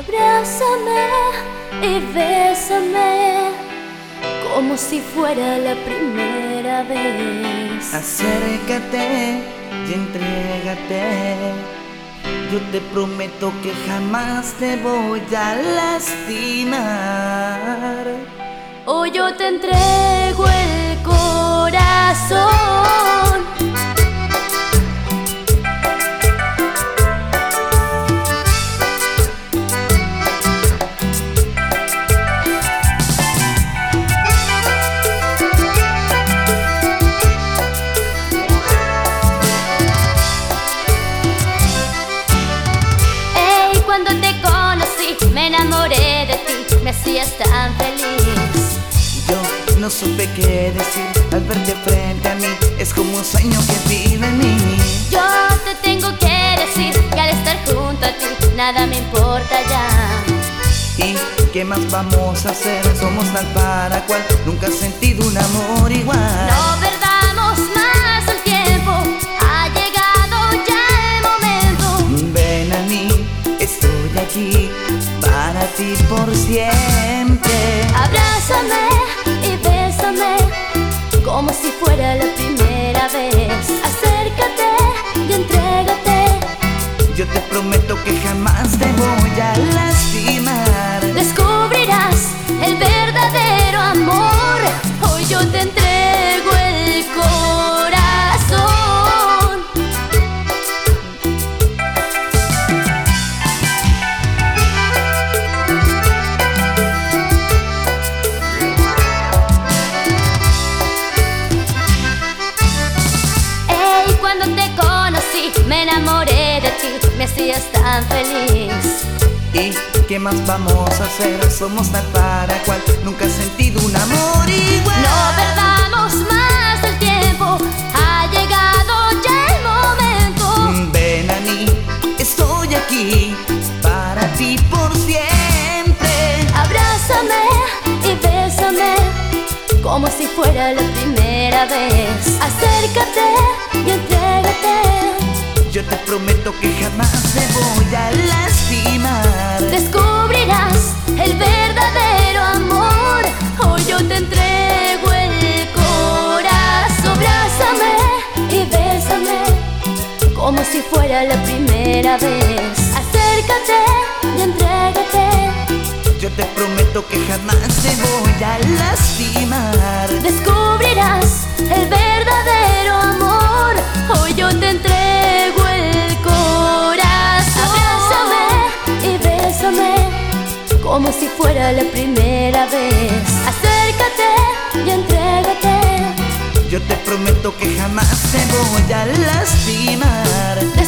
Abrázame y bésame como si fuera la primera vez. Acércate y entrégate. Yo te prometo que jamás te voy a lastimar. Hoy yo te entrego el corazón. Cuando te conocí, me enamoré de ti, me hacías tan feliz. Yo no supe qué decir al verte frente a mí, es como un sueño que vive en mí. Yo te tengo que decir que al estar junto a ti, nada me importa ya. ¿Y qué más vamos a hacer? Somos tal para cual, nunca he sentido un amor igual. No perdamos más el tiempo, ha llegado ya el momento. Ven a mí, estoy aquí para ti por siempre. Abrázame y bésame como si fuera la primera vez. Acércate y entrégate. Yo te prometo que jamás te voy a lastimar. Descubrirás el verdadero amor. Hoy yo te entrego el corazón. Ey, cuando te conocí, me enamoré de ti, me hacías tan feliz. ¿Y qué más vamos a hacer? Somos tal para cual, nunca he sentido un amor igual. No perdamos más el tiempo, ha llegado ya el momento. Ven a mí, estoy aquí para ti por siempre. Abrázame y bésame como si fuera la primera vez. Acércate y entrégate. Yo te prometo que jamás te voy a lastimar. Descubrirás el verdadero amor. Hoy yo te entrego el corazón. Abrázame y bésame como si fuera la primera vez. Acércate y entrégate. Yo te prometo que jamás te voy a lastimar. Descubrirás el verdadero amor. Hoy yo te entrego el corazón. Abrázame y bésame como si fuera la primera vez. Acércate y entrégate. Yo te prometo que jamás te voy a lastimar.